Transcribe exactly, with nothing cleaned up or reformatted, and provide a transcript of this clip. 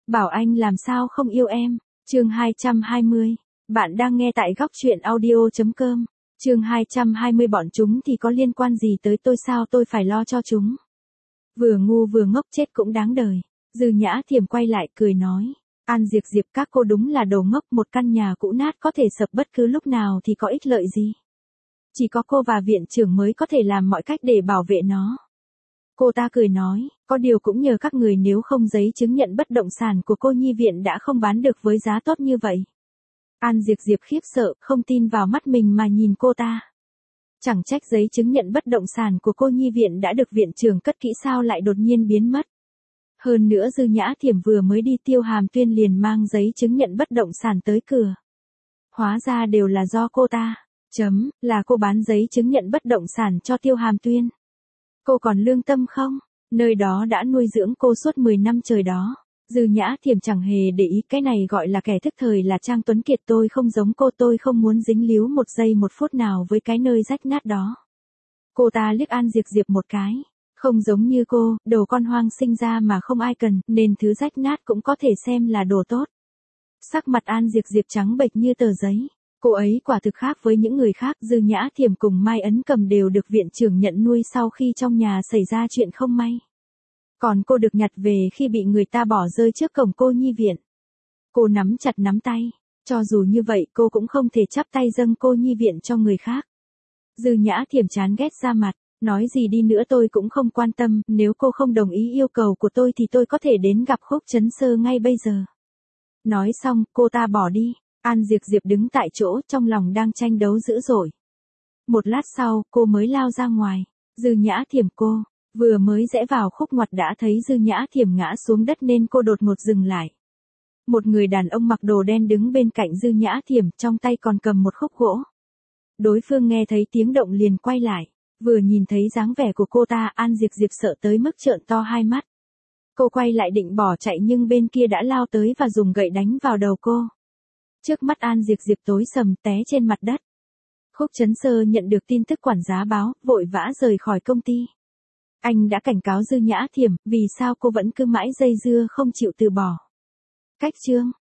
Bảo anh làm sao không yêu em. Chương hai trăm hai mươi. Bạn đang nghe tại góc truyện audio chấm com. Chương hai trăm hai mươi bọn chúng thì có liên quan gì tới tôi sao tôi phải lo cho chúng. Vừa ngu vừa ngốc chết cũng đáng đời. Dư Nhã Thiểm quay lại cười nói. An Diệp Diệp các cô đúng là đồ ngốc, một căn nhà cũ nát có thể sập bất cứ lúc nào thì có ích lợi gì. Chỉ có cô và viện trưởng mới có thể làm mọi cách để bảo vệ nó. Cô ta cười nói, có điều cũng nhờ các người, nếu không giấy chứng nhận bất động sản của cô nhi viện đã không bán được với giá tốt như vậy. An Diệp Diệp khiếp sợ, không tin vào mắt mình mà nhìn cô ta. Chẳng trách giấy chứng nhận bất động sản của cô nhi viện đã được viện trưởng cất kỹ sao lại đột nhiên biến mất. Hơn nữa Dư Nhã Thiểm vừa mới đi Tiêu Hàm Tuyên liền mang giấy chứng nhận bất động sản tới cửa. Hóa ra đều là do cô ta. Chấm, là cô bán giấy chứng nhận bất động sản cho Tiêu Hàm Tuyên. Cô còn lương tâm không? Nơi đó đã nuôi dưỡng cô suốt mười năm trời đó. Dư Nhã Thiểm chẳng hề để ý, cái này gọi là kẻ thức thời là Trang Tuấn Kiệt, tôi không giống cô, tôi không muốn dính líu một giây một phút nào với cái nơi rách nát đó. Cô ta liếc An Diệp Diệp một cái. Không giống như cô, đồ con hoang sinh ra mà không ai cần, nên thứ rách nát cũng có thể xem là đồ tốt. Sắc mặt An Diệp Diệp trắng bệch như tờ giấy. Cô ấy quả thực khác với những người khác. Dư Nhã Thiểm cùng Mai Ấn Cầm đều được viện trưởng nhận nuôi sau khi trong nhà xảy ra chuyện không may. Còn cô được nhặt về khi bị người ta bỏ rơi trước cổng cô nhi viện. Cô nắm chặt nắm tay. Cho dù như vậy cô cũng không thể chắp tay dâng cô nhi viện cho người khác. Dư Nhã Thiểm chán ghét ra mặt. Nói gì đi nữa tôi cũng không quan tâm, nếu cô không đồng ý yêu cầu của tôi thì tôi có thể đến gặp Khúc Chấn Sơ ngay bây giờ. Nói xong, cô ta bỏ đi. An Diệp Diệp đứng tại chỗ, trong lòng đang tranh đấu dữ dội. Một lát sau, cô mới lao ra ngoài. Dư Nhã Thiểm cô, vừa mới rẽ vào khúc ngoặt đã thấy Dư Nhã Thiểm ngã xuống đất nên cô đột ngột dừng lại. Một người đàn ông mặc đồ đen đứng bên cạnh Dư Nhã Thiểm, trong tay còn cầm một khúc gỗ. Đối phương nghe thấy tiếng động liền quay lại. Vừa nhìn thấy dáng vẻ của cô ta, An Diệp Diệp sợ tới mức trợn to hai mắt. Cô quay lại định bỏ chạy nhưng bên kia đã lao tới và dùng gậy đánh vào đầu cô. Trước mắt An Diệp Diệp tối sầm, té trên mặt đất. Khúc Chấn Sơ nhận được tin tức quản giá báo, vội vã rời khỏi công ty. Anh đã cảnh cáo Dư Nhã Thiểm, vì sao cô vẫn cứ mãi dây dưa không chịu từ bỏ. Cách chương